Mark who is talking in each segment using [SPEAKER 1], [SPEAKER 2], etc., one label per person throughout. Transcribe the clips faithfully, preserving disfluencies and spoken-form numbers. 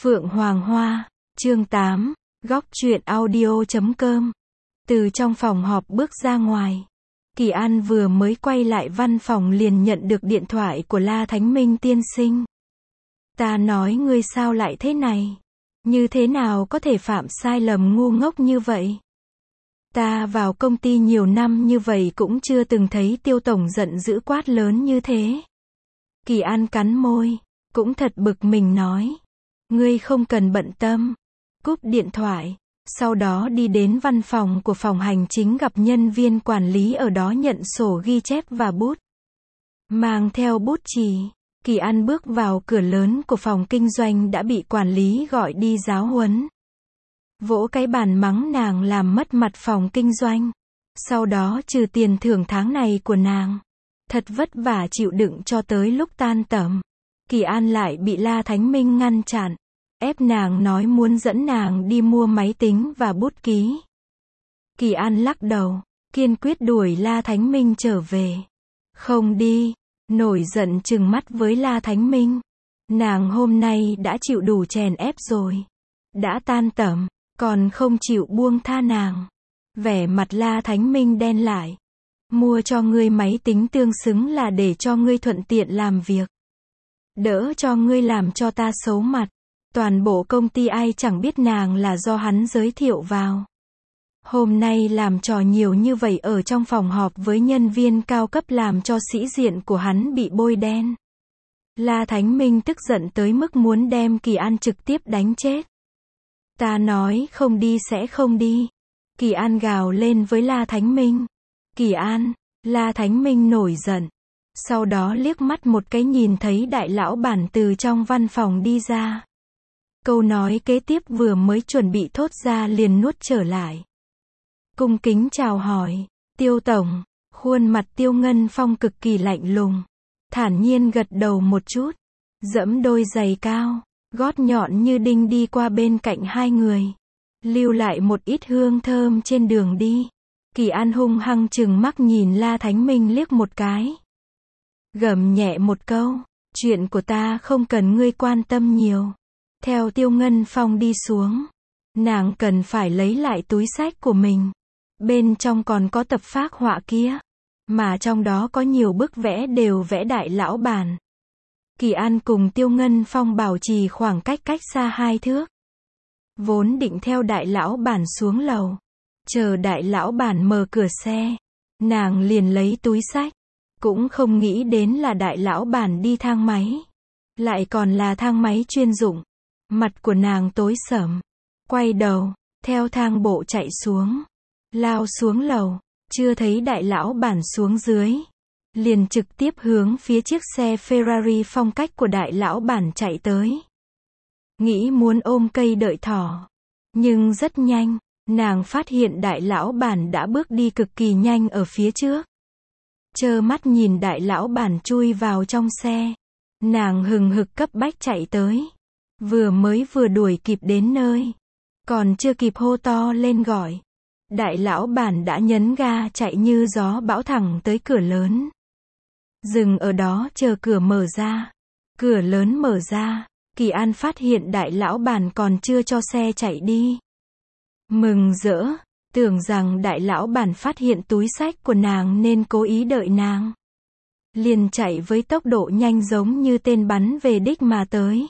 [SPEAKER 1] Phượng Hoàng Hoa, chương tám, góc truyện audio chấm com. Từ trong phòng họp bước ra ngoài, Kỳ An vừa mới quay lại văn phòng liền nhận được điện thoại của La Thánh Minh tiên sinh. Ta nói ngươi sao lại thế này? Như thế nào có thể phạm sai lầm ngu ngốc như vậy? Ta vào công ty nhiều năm như vậy cũng chưa từng thấy Tiêu tổng giận dữ quát lớn như thế. Kỳ An cắn môi, cũng thật bực mình nói. Ngươi không cần bận tâm. Cúp điện thoại, sau đó đi đến văn phòng của phòng hành chính gặp nhân viên quản lý ở đó nhận sổ ghi chép và bút. Mang theo bút chì, Kỳ An bước vào cửa lớn của phòng kinh doanh đã bị quản lý gọi đi giáo huấn. Vỗ cái bàn mắng nàng làm mất mặt phòng kinh doanh. Sau đó trừ tiền thưởng tháng này của nàng. Thật vất vả chịu đựng cho tới lúc tan tầm. Kỳ An lại bị La Thánh Minh ngăn chặn, ép nàng nói muốn dẫn nàng đi mua máy tính và bút ký. Kỳ An lắc đầu, kiên quyết đuổi La Thánh Minh trở về. Không đi, nổi giận trừng mắt với La Thánh Minh. Nàng hôm nay đã chịu đủ chèn ép rồi. Đã tan tầm, còn không chịu buông tha nàng. Vẻ mặt La Thánh Minh đen lại. Mua cho ngươi máy tính tương xứng là để cho ngươi thuận tiện làm việc. Đỡ cho ngươi làm cho ta xấu mặt. Toàn bộ công ty ai chẳng biết nàng là do hắn giới thiệu vào. Hôm nay làm trò nhiều như vậy ở trong phòng họp với nhân viên cao cấp làm cho sĩ diện của hắn bị bôi đen. La Thánh Minh tức giận tới mức muốn đem Kỳ An trực tiếp đánh chết. Ta nói không đi sẽ không đi. Kỳ An gào lên với La Thánh Minh. Kỳ An, La Thánh Minh nổi giận. Sau đó liếc mắt một cái nhìn thấy đại lão bản từ trong văn phòng đi ra. Câu nói kế tiếp vừa mới chuẩn bị thốt ra liền nuốt trở lại. Cung kính chào hỏi, Tiêu tổng. Khuôn mặt Tiêu Ngân Phong cực kỳ lạnh lùng. Thản nhiên gật đầu một chút. Dẫm đôi giày cao, gót nhọn như đinh đi qua bên cạnh hai người. Lưu lại một ít hương thơm trên đường đi. Kỳ An hung hăng trừng mắt nhìn La Thánh Minh liếc một cái. Gầm nhẹ một câu, chuyện của ta không cần ngươi quan tâm nhiều. Theo Tiêu Ngân Phong đi xuống, nàng cần phải lấy lại túi xách của mình. Bên trong còn có tập phác họa kia, mà trong đó có nhiều bức vẽ đều vẽ đại lão bản. Kỳ An cùng Tiêu Ngân Phong bảo trì khoảng cách cách xa hai thước. Vốn định theo đại lão bản xuống lầu, chờ đại lão bản mở cửa xe, nàng liền lấy túi xách. Cũng không nghĩ đến là đại lão bản đi thang máy. Lại còn là thang máy chuyên dụng. Mặt của nàng tối sẫm. Quay đầu, theo thang bộ chạy xuống. Lao xuống lầu, chưa thấy đại lão bản xuống dưới. Liền trực tiếp hướng phía chiếc xe Ferrari phong cách của đại lão bản chạy tới. Nghĩ muốn ôm cây đợi thỏ. Nhưng rất nhanh, nàng phát hiện đại lão bản đã bước đi cực kỳ nhanh ở phía trước. Trơ mắt nhìn đại lão bản chui vào trong xe. Nàng hừng hực cấp bách chạy tới. Vừa mới vừa đuổi kịp đến nơi. Còn chưa kịp hô to lên gọi. Đại lão bản đã nhấn ga chạy như gió bão thẳng tới cửa lớn. Dừng ở đó chờ cửa mở ra. Cửa lớn mở ra. Kỳ An phát hiện đại lão bản còn chưa cho xe chạy đi. Mừng rỡ. Tưởng rằng đại lão bản phát hiện túi xách của nàng nên cố ý đợi nàng. Liền chạy với tốc độ nhanh giống như tên bắn về đích mà tới.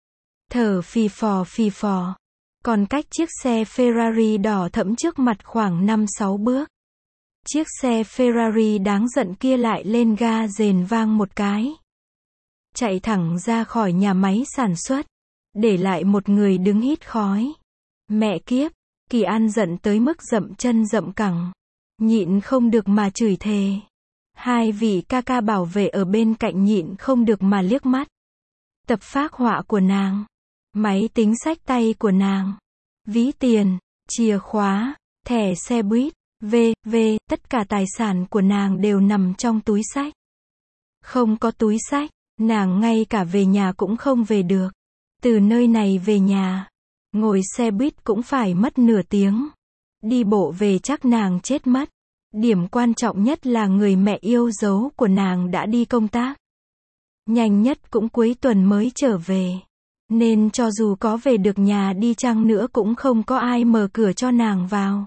[SPEAKER 1] Thở phì phò phì phò. Còn cách chiếc xe Ferrari đỏ thẫm trước mặt khoảng năm sáu bước. Chiếc xe Ferrari đáng giận kia lại lên ga rền vang một cái. Chạy thẳng ra khỏi nhà máy sản xuất. Để lại một người đứng hít khói. Mẹ kiếp. Kỳ An giận tới mức dậm chân dậm cẳng. Nhịn không được mà chửi thề. Hai vị ca ca bảo vệ ở bên cạnh nhịn không được mà liếc mắt. Tập phác họa của nàng. Máy tính xách tay của nàng. Ví tiền, chìa khóa, thẻ xe buýt, vê vê tất cả tài sản của nàng đều nằm trong túi xách. Không có túi xách, nàng ngay cả về nhà cũng không về được. Từ nơi này về nhà. Ngồi xe buýt cũng phải mất nửa tiếng. Đi bộ về chắc nàng chết mất. Điểm quan trọng nhất là người mẹ yêu dấu của nàng đã đi công tác. Nhanh nhất cũng cuối tuần mới trở về. Nên cho dù có về được nhà đi chăng nữa cũng không có ai mở cửa cho nàng vào.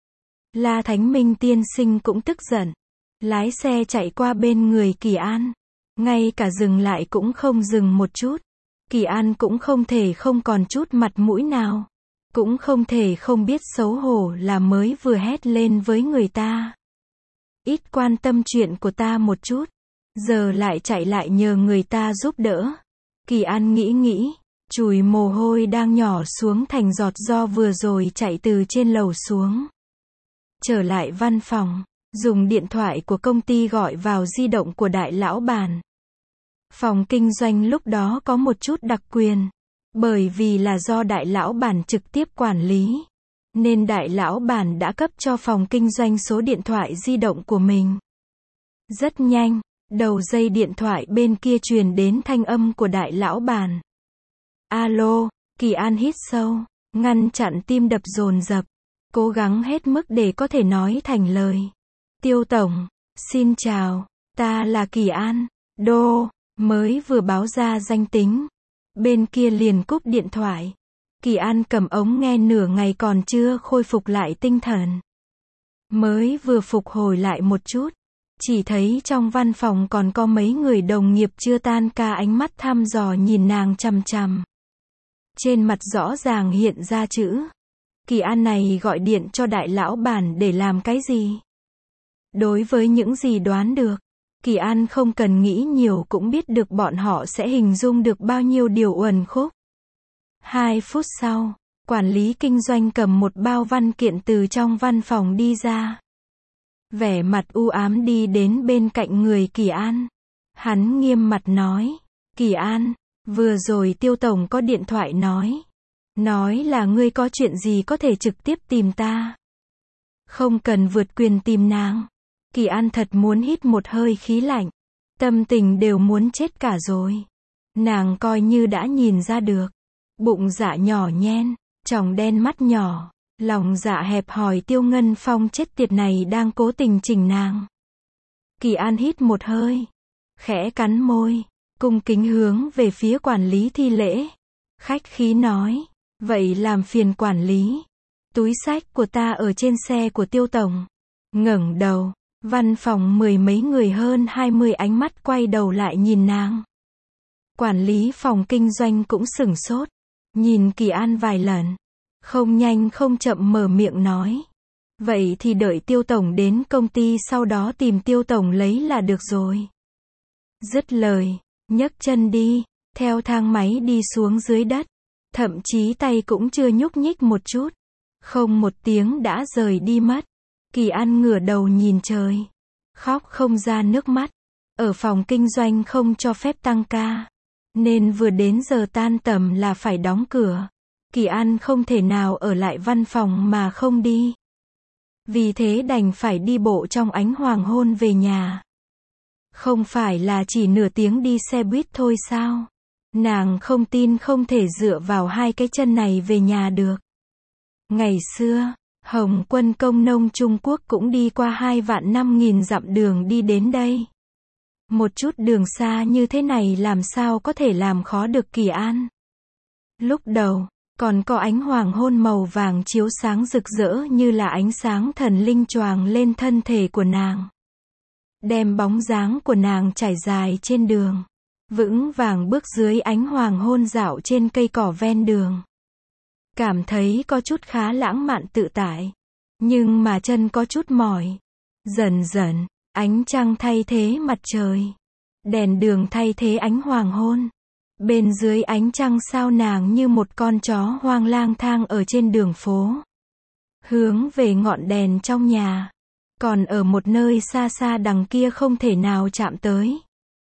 [SPEAKER 1] La Thánh Minh tiên sinh cũng tức giận. Lái xe chạy qua bên người Kỳ An. Ngay cả dừng lại cũng không dừng một chút. Kỳ An cũng không thể không còn chút mặt mũi nào. Cũng không thể không biết xấu hổ là mới vừa hét lên với người ta. Ít quan tâm chuyện của ta một chút. Giờ lại chạy lại nhờ người ta giúp đỡ. Kỳ An nghĩ nghĩ. Chùi mồ hôi đang nhỏ xuống thành giọt do vừa rồi chạy từ trên lầu xuống. Trở lại văn phòng. Dùng điện thoại của công ty gọi vào di động của đại lão bản. Phòng kinh doanh lúc đó có một chút đặc quyền. Bởi vì là do đại lão bản trực tiếp quản lý. Nên đại lão bản đã cấp cho phòng kinh doanh số điện thoại di động của mình. Rất nhanh, đầu dây điện thoại bên kia truyền đến thanh âm của đại lão bản. Alo, Kỳ An hít sâu, ngăn chặn tim đập dồn dập, cố gắng hết mức để có thể nói thành lời. Tiêu tổng, xin chào, ta là Kỳ An, đô, mới vừa báo ra danh tính. Bên kia liền cúp điện thoại. Kỳ An cầm ống nghe nửa ngày còn chưa khôi phục lại tinh thần. Mới vừa phục hồi lại một chút. Chỉ thấy trong văn phòng còn có mấy người đồng nghiệp chưa tan ca ánh mắt thăm dò nhìn nàng chằm chằm. Trên mặt rõ ràng hiện ra chữ. Kỳ An này gọi điện cho đại lão bản để làm cái gì? Đối với những gì đoán được, Kỳ An không cần nghĩ nhiều cũng biết được bọn họ sẽ hình dung được bao nhiêu điều uẩn khúc. Hai phút sau, quản lý kinh doanh cầm một bao văn kiện từ trong văn phòng đi ra. Vẻ mặt u ám đi đến bên cạnh người Kỳ An. Hắn nghiêm mặt nói, Kỳ An, vừa rồi Tiêu tổng có điện thoại nói. Nói là ngươi có chuyện gì có thể trực tiếp tìm ta. Không cần vượt quyền tìm nàng. Kỳ An thật muốn hít một hơi khí lạnh. Tâm tình đều muốn chết cả rồi. Nàng coi như đã nhìn ra được. Bụng dạ nhỏ nhen, tròng đen mắt nhỏ, lòng dạ hẹp hòi Tiêu Ngân Phong chết tiệt này đang cố tình chỉnh nàng. Kỳ An hít một hơi, khẽ cắn môi, cung kính hướng về phía quản lý thi lễ. Khách khí nói, vậy làm phiền quản lý. Túi xách của ta ở trên xe của Tiêu tổng. Ngẩng đầu, văn phòng mười mấy người hơn hai mươi ánh mắt quay đầu lại nhìn nàng. Quản lý phòng kinh doanh cũng sửng sốt. Nhìn Kỳ An vài lần. Không nhanh không chậm mở miệng nói. Vậy thì đợi Tiêu tổng đến công ty sau đó tìm Tiêu tổng lấy là được rồi. Dứt lời, nhấc chân đi, theo thang máy đi xuống dưới đất. Thậm chí tay cũng chưa nhúc nhích một chút. Không một tiếng đã rời đi mất. Kỳ An ngửa đầu nhìn trời. Khóc không ra nước mắt. Ở phòng kinh doanh không cho phép tăng ca. Nên vừa đến giờ tan tầm là phải đóng cửa. Kỳ An không thể nào ở lại văn phòng mà không đi. Vì thế đành phải đi bộ trong ánh hoàng hôn về nhà. Không phải là chỉ nửa tiếng đi xe buýt thôi sao? Nàng không tin không thể dựa vào hai cái chân này về nhà được. Ngày xưa, Hồng quân công nông Trung Quốc cũng đi qua hai vạn năm nghìn dặm đường đi đến đây. Một chút đường xa như thế này làm sao có thể làm khó được Kỳ An. Lúc đầu, còn có ánh hoàng hôn màu vàng chiếu sáng rực rỡ như là ánh sáng thần linh choàng lên thân thể của nàng. Đem bóng dáng của nàng trải dài trên đường. Vững vàng bước dưới ánh hoàng hôn dạo trên cây cỏ ven đường. Cảm thấy có chút khá lãng mạn tự tại. Nhưng mà chân có chút mỏi. Dần dần, ánh trăng thay thế mặt trời. Đèn đường thay thế ánh hoàng hôn. Bên dưới ánh trăng sao nàng như một con chó hoang lang thang ở trên đường phố. Hướng về ngọn đèn trong nhà. Còn ở một nơi xa xa đằng kia không thể nào chạm tới.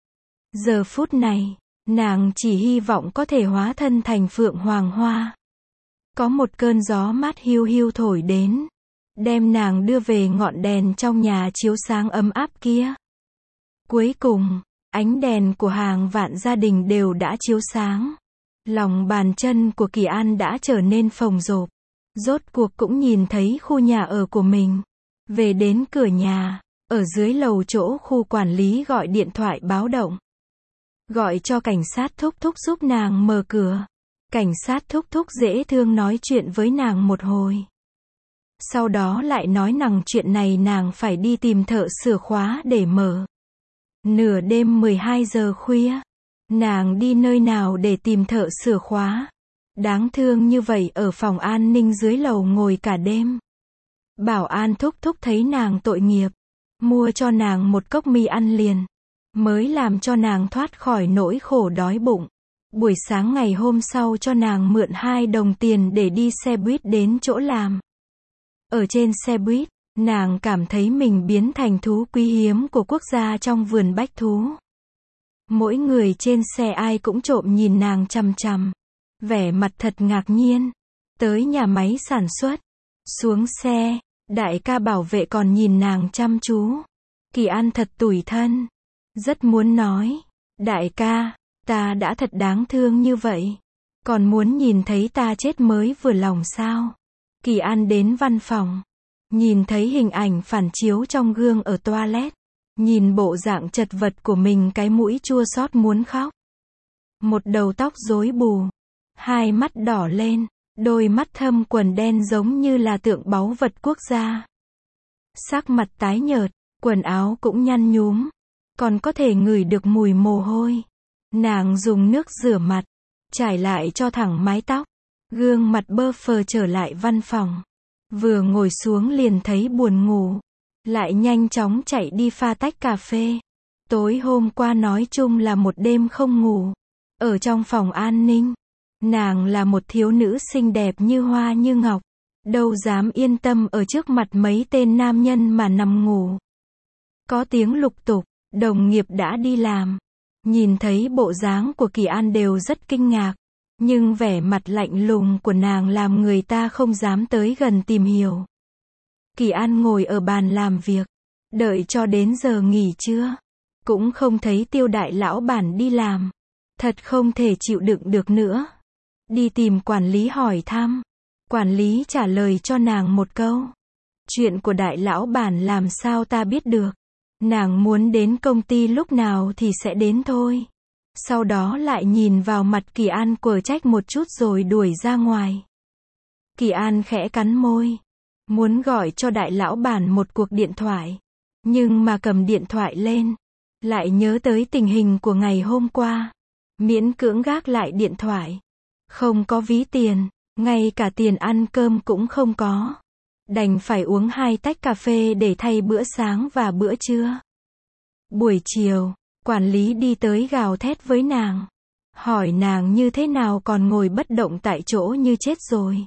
[SPEAKER 1] Giờ phút này, nàng chỉ hy vọng có thể hóa thân thành phượng hoàng hoa. Có một cơn gió mát hiu hiu thổi đến. Đem nàng đưa về ngọn đèn trong nhà chiếu sáng ấm áp kia. Cuối cùng, ánh đèn của hàng vạn gia đình đều đã chiếu sáng. Lòng bàn chân của Kỳ An đã trở nên phồng rộp. Rốt cuộc cũng nhìn thấy khu nhà ở của mình. Về đến cửa nhà, ở dưới lầu chỗ khu quản lý gọi điện thoại báo động. Gọi cho cảnh sát thúc thúc giúp nàng mở cửa. Cảnh sát thúc thúc dễ thương nói chuyện với nàng một hồi. Sau đó lại nói nàng chuyện này nàng phải đi tìm thợ sửa khóa để mở. Nửa đêm mười hai giờ khuya, nàng đi nơi nào để tìm thợ sửa khóa? Đáng thương như vậy ở phòng an ninh dưới lầu ngồi cả đêm. Bảo an thúc thúc thấy nàng tội nghiệp, mua cho nàng một cốc mì ăn liền, mới làm cho nàng thoát khỏi nỗi khổ đói bụng. Buổi sáng ngày hôm sau cho nàng mượn hai đồng tiền để đi xe buýt đến chỗ làm. Ở trên xe buýt, nàng cảm thấy mình biến thành thú quý hiếm của quốc gia trong vườn bách thú. Mỗi người trên xe ai cũng trộm nhìn nàng chằm chằm, vẻ mặt thật ngạc nhiên. Tới nhà máy sản xuất, xuống xe, đại ca bảo vệ còn nhìn nàng chăm chú. Kỳ An thật tủi thân, rất muốn nói, đại ca, ta đã thật đáng thương như vậy, còn muốn nhìn thấy ta chết mới vừa lòng sao? Kỳ An đến văn phòng, nhìn thấy hình ảnh phản chiếu trong gương ở toilet, nhìn bộ dạng chật vật của mình cái mũi chua xót muốn khóc. Một đầu tóc rối bù, hai mắt đỏ lên, đôi mắt thâm quần đen giống như là tượng báu vật quốc gia. Sắc mặt tái nhợt, quần áo cũng nhăn nhúm, còn có thể ngửi được mùi mồ hôi. Nàng dùng nước rửa mặt, trải lại cho thẳng mái tóc, gương mặt bơ phờ trở lại văn phòng. Vừa ngồi xuống liền thấy buồn ngủ, lại nhanh chóng chạy đi pha tách cà phê. Tối hôm qua nói chung là một đêm không ngủ. Ở trong phòng an ninh, nàng là một thiếu nữ xinh đẹp như hoa như ngọc, đâu dám yên tâm ở trước mặt mấy tên nam nhân mà nằm ngủ. Có tiếng lục tục, đồng nghiệp đã đi làm. Nhìn thấy bộ dáng của Kỳ An đều rất kinh ngạc, nhưng vẻ mặt lạnh lùng của nàng làm người ta không dám tới gần tìm hiểu. Kỳ An ngồi ở bàn làm việc, đợi cho đến giờ nghỉ trưa, cũng không thấy Tiêu đại lão bản đi làm. Thật không thể chịu đựng được nữa. Đi tìm quản lý hỏi thăm. Quản lý trả lời cho nàng một câu. Chuyện của đại lão bản làm sao ta biết được. Nàng muốn đến công ty lúc nào thì sẽ đến thôi. Sau đó lại nhìn vào mặt Kỳ An quở trách một chút rồi đuổi ra ngoài. Kỳ An khẽ cắn môi, muốn gọi cho đại lão bản một cuộc điện thoại. Nhưng mà cầm điện thoại lên, lại nhớ tới tình hình của ngày hôm qua. Miễn cưỡng gác lại điện thoại. Không có ví tiền, ngay cả tiền ăn cơm cũng không có. Đành phải uống hai tách cà phê để thay bữa sáng và bữa trưa. Buổi chiều, quản lý đi tới gào thét với nàng. Hỏi nàng như thế nào còn ngồi bất động tại chỗ như chết rồi.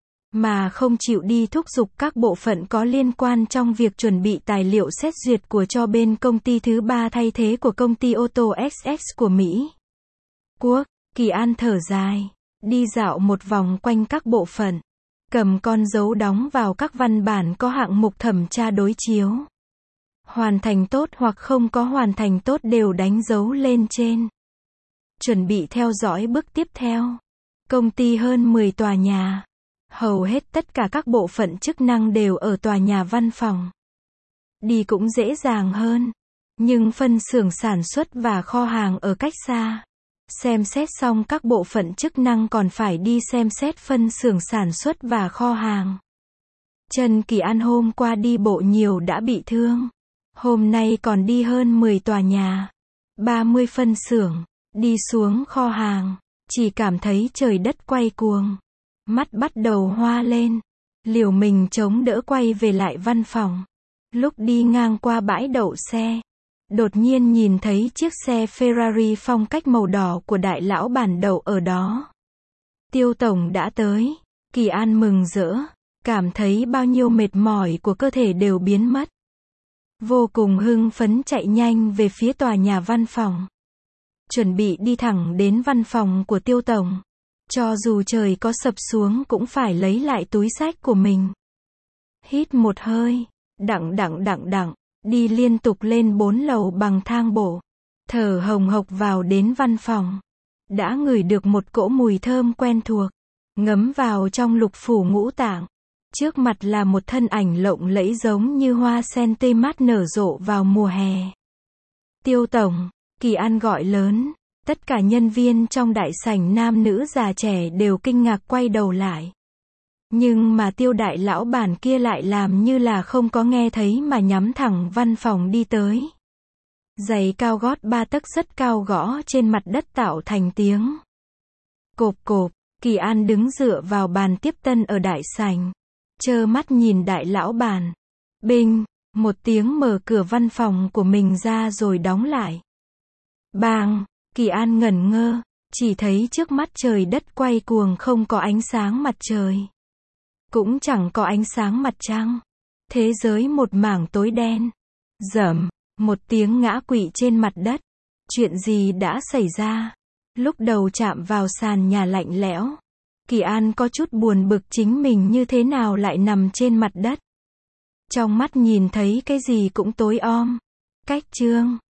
[SPEAKER 1] Mà không chịu đi thúc giục các bộ phận có liên quan trong việc chuẩn bị tài liệu xét duyệt của cho bên công ty thứ ba thay thế của công ty ô tô ích ích của Mỹ. Quốc, Kỳ An thở dài, đi dạo một vòng quanh các bộ phận, cầm con dấu đóng vào các văn bản có hạng mục thẩm tra đối chiếu. Hoàn thành tốt hoặc không có hoàn thành tốt đều đánh dấu lên trên. Chuẩn bị theo dõi bước tiếp theo. Công ty hơn mười tòa nhà. Hầu hết tất cả các bộ phận chức năng đều ở tòa nhà văn phòng. Đi cũng dễ dàng hơn. Nhưng phân xưởng sản xuất và kho hàng ở cách xa. Xem xét xong các bộ phận chức năng còn phải đi xem xét phân xưởng sản xuất và kho hàng. Trần Kỳ An hôm qua đi bộ nhiều đã bị thương. Hôm nay còn đi hơn mười tòa nhà, ba mươi phân xưởng, đi xuống kho hàng, chỉ cảm thấy trời đất quay cuồng. Mắt bắt đầu hoa lên, liều mình chống đỡ quay về lại văn phòng. Lúc đi ngang qua bãi đậu xe, đột nhiên nhìn thấy chiếc xe Ferrari phong cách màu đỏ của đại lão bản đậu ở đó. Tiêu tổng đã tới, Kỳ An mừng rỡ, cảm thấy bao nhiêu mệt mỏi của cơ thể đều biến mất. Vô cùng hưng phấn chạy nhanh về phía tòa nhà văn phòng. Chuẩn bị đi thẳng đến văn phòng của Tiêu tổng. Cho dù trời có sập xuống cũng phải lấy lại túi xách của mình. Hít một hơi, đặng đặng đặng đặng, đi liên tục lên bốn lầu bằng thang bộ. Thở hồng hộc vào đến văn phòng. Đã ngửi được một cỗ mùi thơm quen thuộc. Ngấm vào trong lục phủ ngũ tạng. Trước mặt là một thân ảnh lộng lẫy giống như hoa sen tươi mát nở rộ vào mùa hè. Tiêu tổng, Kỳ An gọi lớn. Tất cả nhân viên trong đại sảnh nam nữ già trẻ đều kinh ngạc quay đầu lại. Nhưng mà Tiêu đại lão bản kia lại làm như là không có nghe thấy mà nhắm thẳng văn phòng đi tới. Giày cao gót ba tấc rất cao gõ trên mặt đất tạo thành tiếng. Cộp cộp, Kỳ An đứng dựa vào bàn tiếp tân ở đại sảnh. Trơ mắt nhìn đại lão bản. Binh, một tiếng mở cửa văn phòng của mình ra rồi đóng lại. Bang, Kỳ An ngẩn ngơ, chỉ thấy trước mắt trời đất quay cuồng không có ánh sáng mặt trời. Cũng chẳng có ánh sáng mặt trăng. Thế giới một mảng tối đen. Rầm, một tiếng ngã quỵ trên mặt đất. Chuyện gì đã xảy ra? Lúc đầu chạm vào sàn nhà lạnh lẽo. Kỳ An có chút buồn bực chính mình như thế nào lại nằm trên mặt đất. Trong mắt nhìn thấy cái gì cũng tối om. Cách chương